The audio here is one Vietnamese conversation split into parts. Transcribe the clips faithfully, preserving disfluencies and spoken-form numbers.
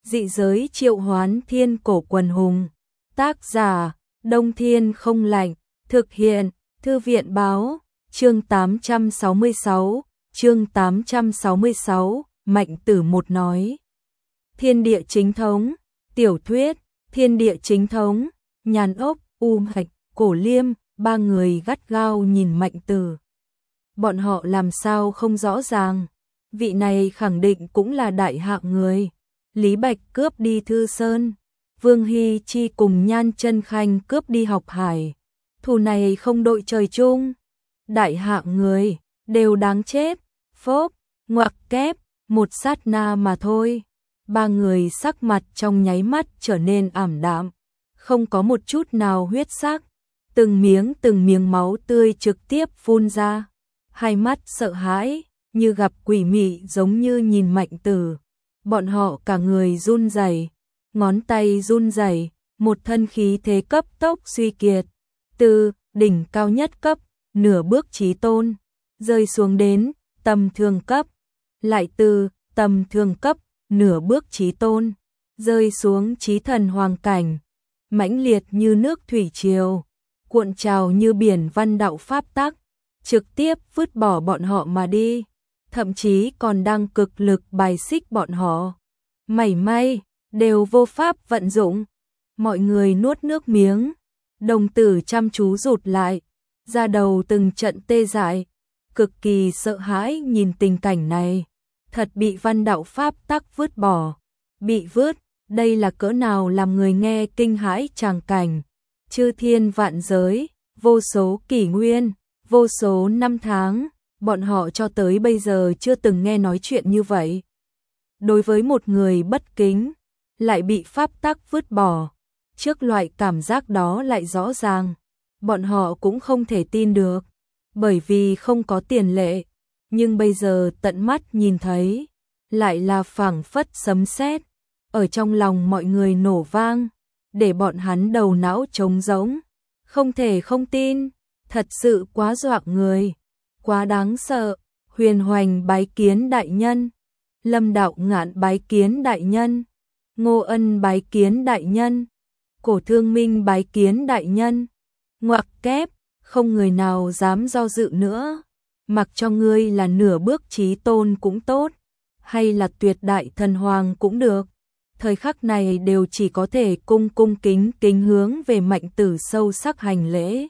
Dị giới triệu hoán thiên cổ quần hùng. Tác giả, Đông Thiên không lạnh. Thực hiện, Thư viện báo. Chương tám trăm sáu mươi sáu, chương tám trăm sáu mươi sáu, Mạnh Tử một nói. Thiên địa chính thống, tiểu thuyết, thiên địa chính thống, Nhàn Ốc, U Hạch, Cổ Liêm, ba người gắt gao nhìn Mạnh Tử. Bọn họ làm sao không rõ ràng, vị này khẳng định cũng là đại hạng người. Lý Bạch cướp đi Thư Sơn, Vương Hy Chi cùng Nhan Chân Khanh cướp đi Học Hải. Thù này không đội trời chung. Đại hạng người, đều đáng chết. Phốp, ngoặc kép, một sát na mà thôi. Ba người sắc mặt trong nháy mắt trở nên ảm đạm, không có một chút nào huyết sắc. Từng miếng từng miếng máu tươi trực tiếp phun ra. Hai mắt sợ hãi, như gặp quỷ mị giống như nhìn Mạnh Tử. Bọn họ cả người run rẩy, ngón tay run rẩy, một thân khí thế cấp tốc suy kiệt. Từ đỉnh cao nhất cấp, nửa bước chí tôn, rơi xuống đến tầm thường cấp, lại từ tầm thường cấp, nửa bước chí tôn, rơi xuống chí thần hoàng cảnh, mãnh liệt như nước thủy triều, cuộn trào như biển văn đạo pháp tắc, trực tiếp vứt bỏ bọn họ mà đi, thậm chí còn đang cực lực bài xích bọn họ. Mảy may đều vô pháp vận dụng. Mọi người nuốt nước miếng, đồng tử chăm chú rụt lại, da đầu từng trận tê dại, cực kỳ sợ hãi nhìn tình cảnh này. Thật bị văn đạo pháp tắc vứt bỏ, bị vứt, đây là cỡ nào làm người nghe kinh hãi tràng cảnh. Chư thiên vạn giới, vô số kỷ nguyên, vô số năm tháng, bọn họ cho tới bây giờ chưa từng nghe nói chuyện như vậy. Đối với một người bất kính, lại bị pháp tắc vứt bỏ, trước loại cảm giác đó lại rõ ràng, bọn họ cũng không thể tin được, bởi vì không có tiền lệ, nhưng bây giờ tận mắt nhìn thấy, lại là phảng phất sấm sét, ở trong lòng mọi người nổ vang, để bọn hắn đầu não trống rỗng, không thể không tin, thật sự quá dọa người, quá đáng sợ. Huyền Hoành bái kiến đại nhân, Lâm Đạo Ngạn bái kiến đại nhân, Ngô Ân bái kiến đại nhân, Cổ Thương Minh bái kiến đại nhân. Ngoặc kép, không người nào dám do dự nữa. Mặc cho ngươi là nửa bước chí tôn cũng tốt, hay là tuyệt đại thần hoàng cũng được, thời khắc này đều chỉ có thể cung cung kính kính hướng về Mạnh Tử sâu sắc hành lễ.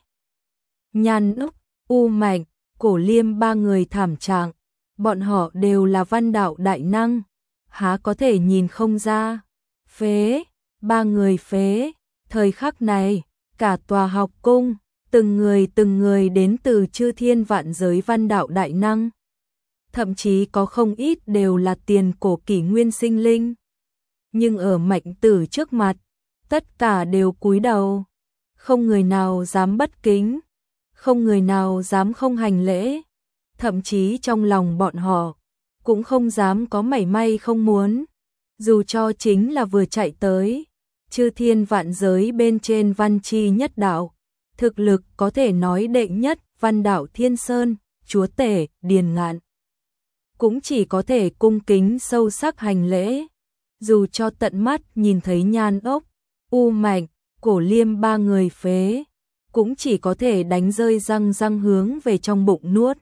Nhan Úc, U Mạnh, Cổ Liêm ba người thảm trạng, bọn họ đều là văn đạo đại năng, há có thể nhìn không ra. Phế, ba người phế. Thời khắc này, cả tòa học cung, từng người từng người đến từ chư thiên vạn giới văn đạo đại năng. Thậm chí có không ít đều là tiền cổ kỷ nguyên sinh linh. Nhưng ở Mạnh Tử trước mặt, tất cả đều cúi đầu. Không người nào dám bất kính, không người nào dám không hành lễ. Thậm chí trong lòng bọn họ, cũng không dám có mảy may không muốn. Dù cho chính là vừa chạy tới, chư thiên vạn giới bên trên văn chi nhất đạo, thực lực có thể nói đệ nhất văn đạo Thiên Sơn, chúa tể, Điền Ngạn. Cũng chỉ có thể cung kính sâu sắc hành lễ, dù cho tận mắt nhìn thấy Nhan Ốc, U Mạnh, Cổ Liêm ba người phế, cũng chỉ có thể đánh rơi răng răng hướng về trong bụng nuốt.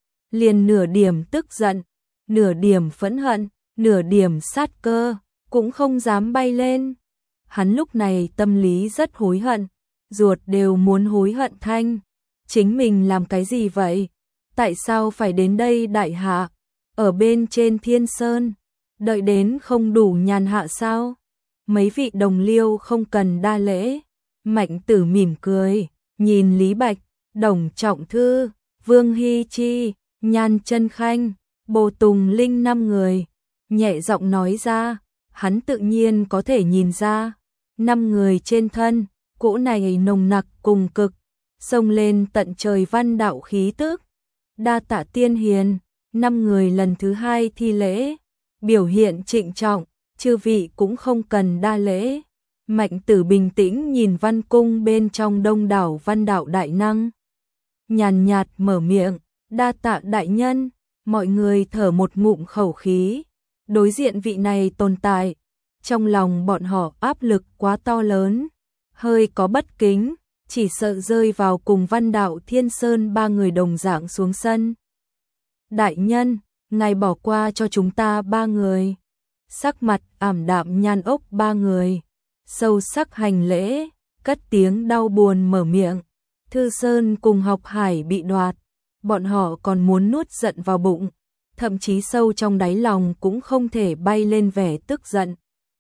Liền nửa điểm tức giận, nửa điểm phẫn hận, nửa điểm sát cơ, cũng không dám bay lên. Hắn lúc này tâm lý rất hối hận, ruột đều muốn hối hận thanh. Chính mình làm cái gì vậy? Tại sao phải đến đây đại hạ? Ở bên trên Thiên Sơn, đợi đến không đủ nhàn hạ sao? Mấy vị đồng liêu không cần đa lễ. Mạnh Tử mỉm cười, nhìn Lý Bạch, Đồng Trọng Thư, Vương Hy Chi, Nhan Chân Khanh, Bồ Tùng Linh năm người, nhẹ giọng nói ra, hắn tự nhiên có thể nhìn ra, năm người trên thân, cỗ này nồng nặc cùng cực, xông lên tận trời văn đạo khí tức. Đa tạ tiên hiền, năm người lần thứ hai thi lễ, biểu hiện trịnh trọng, chư vị cũng không cần đa lễ. Mạnh Tử bình tĩnh nhìn văn cung bên trong đông đảo văn đạo đại năng, nhàn nhạt mở miệng, đa tạ đại nhân. Mọi người thở một ngụm khẩu khí, đối diện vị này tồn tại, Trong lòng bọn họ áp lực quá to lớn, hơi có bất kính, chỉ sợ rơi vào cùng Văn Đạo Thiên Sơn ba người đồng dạng xuống sân. Đại nhân, ngài bỏ qua cho chúng ta ba người. Sắc mặt ảm đạm Nhan Ốc ba người, sâu sắc hành lễ, cất tiếng đau buồn mở miệng. Thư Sơn cùng Học Hải bị đoạt, bọn họ còn muốn nuốt giận vào bụng, thậm chí sâu trong đáy lòng cũng không thể bay lên vẻ tức giận.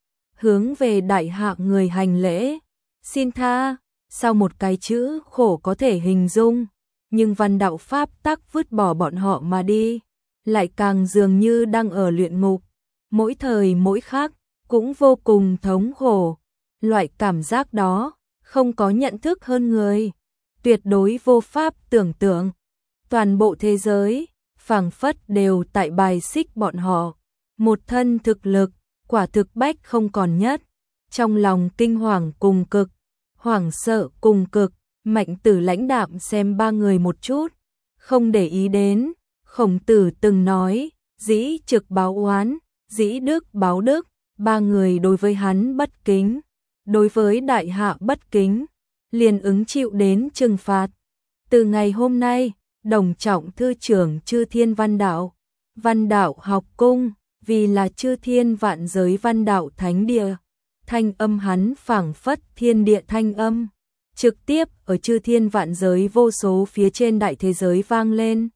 Hướng về đại hạ người hành lễ, xin tha, sau một cái chữ khổ có thể hình dung, nhưng Văn Đạo Pháp tắc vứt bỏ bọn họ mà đi, lại càng dường như đang ở luyện ngục, mỗi thời mỗi khác, cũng vô cùng thống khổ. Loại cảm giác đó, không có nhận thức hơn người, tuyệt đối vô pháp tưởng tượng. Toàn bộ thế giới, phảng phất đều tại bài xích bọn họ, một thân thực lực, quả thực bách không còn nhất. Trong lòng kinh hoàng cùng cực, hoảng sợ cùng cực, Mạnh Tử lãnh đạm xem ba người một chút, không để ý đến. Khổng Tử từng nói, dĩ trực báo oán, dĩ đức báo đức, ba người đối với hắn bất kính, đối với đại hạ bất kính, liền ứng chịu đến trừng phạt. Từ ngày hôm nay, Đồng Trọng thư trưởng Chư Thiên Văn Đạo, Văn Đạo học cung, vì là Chư Thiên vạn giới văn đạo thánh địa, thanh âm hắn phảng phất thiên địa thanh âm, trực tiếp ở Chư Thiên vạn giới vô số phía trên đại thế giới vang lên.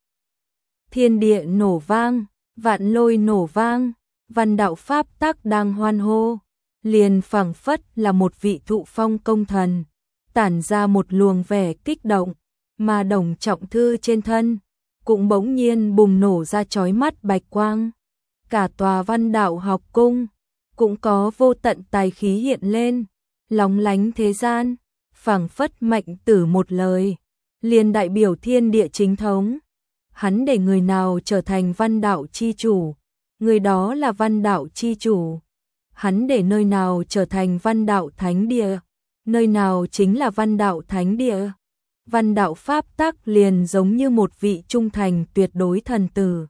Thiên địa nổ vang, vạn lôi nổ vang, Văn Đạo Pháp tắc đang hoan hô, liền phảng phất là một vị thụ phong công thần, tản ra một luồng vẻ kích động, mà Đồng Trọng thư trên thân cũng bỗng nhiên bùng nổ ra chói mắt bạch quang. Cả tòa Văn Đạo học cung cũng có vô tận tài khí hiện lên, lóng lánh thế gian, phảng phất Mạnh Tử một lời, liền đại biểu thiên địa chính thống. Hắn để người nào trở thành Văn Đạo chi chủ, người đó là Văn Đạo chi chủ. Hắn để nơi nào trở thành Văn Đạo thánh địa, nơi nào chính là Văn Đạo thánh địa. Văn Đạo Pháp tắc liền giống như một vị trung thành tuyệt đối thần tử.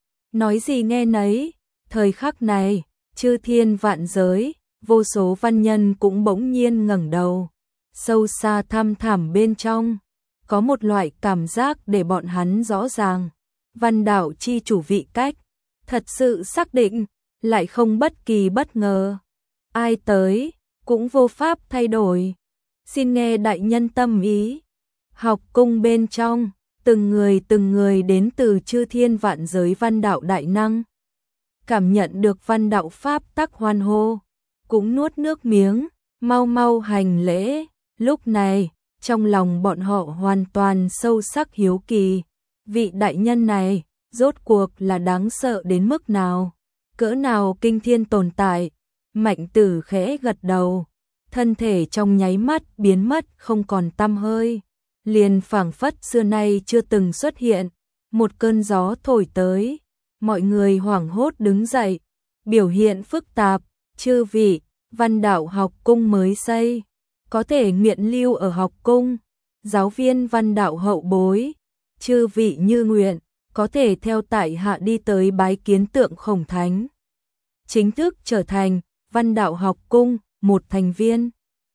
Nói gì nghe nấy, thời khắc này, Chư Thiên vạn giới, vô số văn nhân cũng bỗng nhiên ngẩng đầu. Sâu xa thăm thẳm bên trong, có một loại cảm giác để bọn hắn rõ ràng. Văn Đạo chi chủ vị cách, thật sự xác định, lại không bất kỳ bất ngờ. Ai tới, cũng vô pháp thay đổi. Xin nghe đại nhân tâm ý. Học cung bên trong, từng người từng người đến từ Chư Thiên vạn giới văn đạo đại năng. Cảm nhận được Văn Đạo Pháp tắc hoan hô, cũng nuốt nước miếng, mau mau hành lễ. Lúc này, trong lòng bọn họ hoàn toàn sâu sắc hiếu kỳ. Vị đại nhân này, rốt cuộc là đáng sợ đến mức nào? Cỡ nào kinh thiên tồn tại? Mạnh Tử khẽ gật đầu, thân thể trong nháy mắt biến mất không còn tăm hơi, liền phảng phất xưa nay chưa từng xuất hiện. Một cơn gió thổi tới, mọi người hoảng hốt đứng dậy, biểu hiện phức tạp. Chư vị, Văn Đạo học cung mới xây, có thể nguyện lưu ở học cung. Giáo viên Văn Đạo hậu bối, chư vị như nguyện, có thể theo tại hạ đi tới bái kiến tượng Khổng Thánh, chính thức trở thành Văn Đạo học cung một thành viên.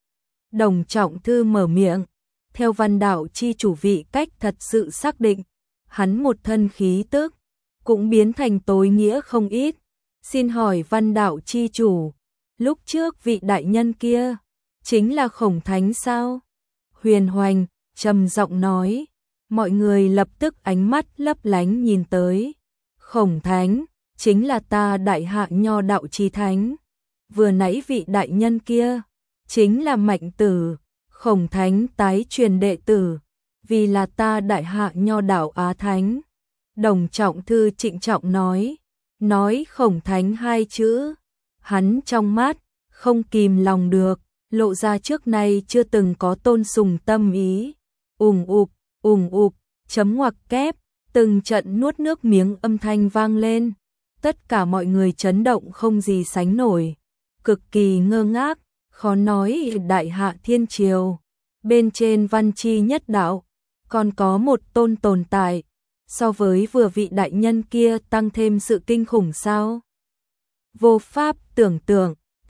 Đồng Trọng thư mở miệng, theo Văn Đạo chi chủ vị cách thật sự xác định, hắn một thân khí tức cũng biến thành tối nghĩa không ít. Xin hỏi Văn Đạo chi chủ, lúc trước vị đại nhân kia chính là Khổng Thánh sao? Huyền Hoành trầm giọng nói. Mọi người lập tức ánh mắt lấp lánh nhìn tới. Khổng Thánh chính là ta đại hạ nho đạo chi thánh. Vừa nãy vị đại nhân kia chính là Mạnh Tử, Khổng Thánh tái truyền đệ tử, vì là ta đại hạ nho đạo á thánh. Đồng Trọng thư trịnh trọng nói, nói Khổng Thánh hai chữ, hắn trong mắt không kìm lòng được, lộ ra trước nay chưa từng có tôn sùng tâm ý. Ùng ục, ùng ục, chấm ngoặc kép, từng trận nuốt nước miếng âm thanh vang lên. Tất cả mọi người chấn động không gì sánh nổi, cực kỳ ngơ ngác, khó nói đại hạ thiên triều. Bên trên văn chi nhất đạo, còn có một tôn tồn tại, so với vừa vị đại nhân kia tăng thêm sự kinh khủng sao? Vô pháp tưởng tượng, thật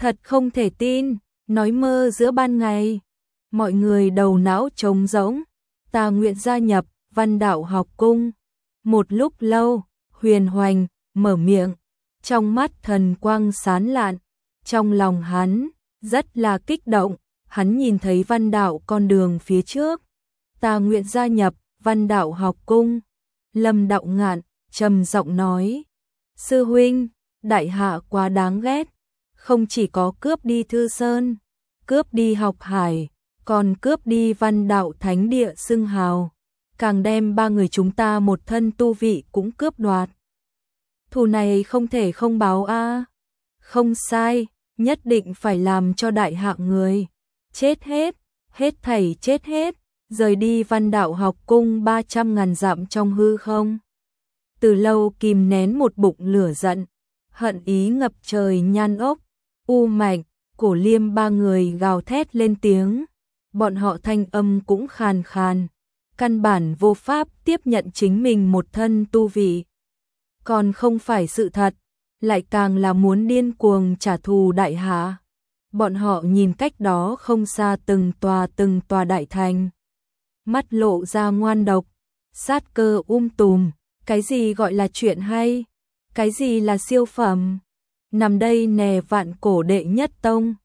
Thật không thể tin, nói mơ giữa ban ngày. Mọi người đầu não trống rỗng. Ta nguyện gia nhập Văn Đạo học cung. Một lúc lâu, Huyền Hoành mở miệng, trong mắt thần quang sáng lạn, trong lòng hắn rất là kích động, hắn nhìn thấy Văn Đạo con đường phía trước. Ta nguyện gia nhập Văn Đạo học cung. Lâm Đạo Ngạn trầm giọng nói, sư huynh, đại hạ quá đáng ghét, không chỉ có cướp đi Thư Sơn, cướp đi học hải, còn cướp đi Văn Đạo thánh địa xưng hào, càng đem ba người chúng ta một thân tu vị cũng cướp đoạt. Thù này không thể không báo a. Không sai, nhất định phải làm cho đại hạ người chết hết, hết thảy chết hết, rời đi Văn Đạo học cung ba trăm ngàn dặm trong hư không. Từ lâu kìm nén một bụng lửa giận, hận ý ngập trời Nhan Ốc, U Mạnh, Cổ Liêm ba người gào thét lên tiếng, bọn họ thanh âm cũng khàn khàn, căn bản vô pháp tiếp nhận chính mình một thân tu vị. Còn không phải sự thật, lại càng là muốn điên cuồng trả thù đại hạ. Bọn họ nhìn cách đó không xa từng tòa từng tòa đại thành, mắt lộ ra ngoan độc, sát cơ um tùm, cái gì gọi là chuyện hay, cái gì là siêu phẩm. Nằm đây nè vạn cổ đệ nhất tông,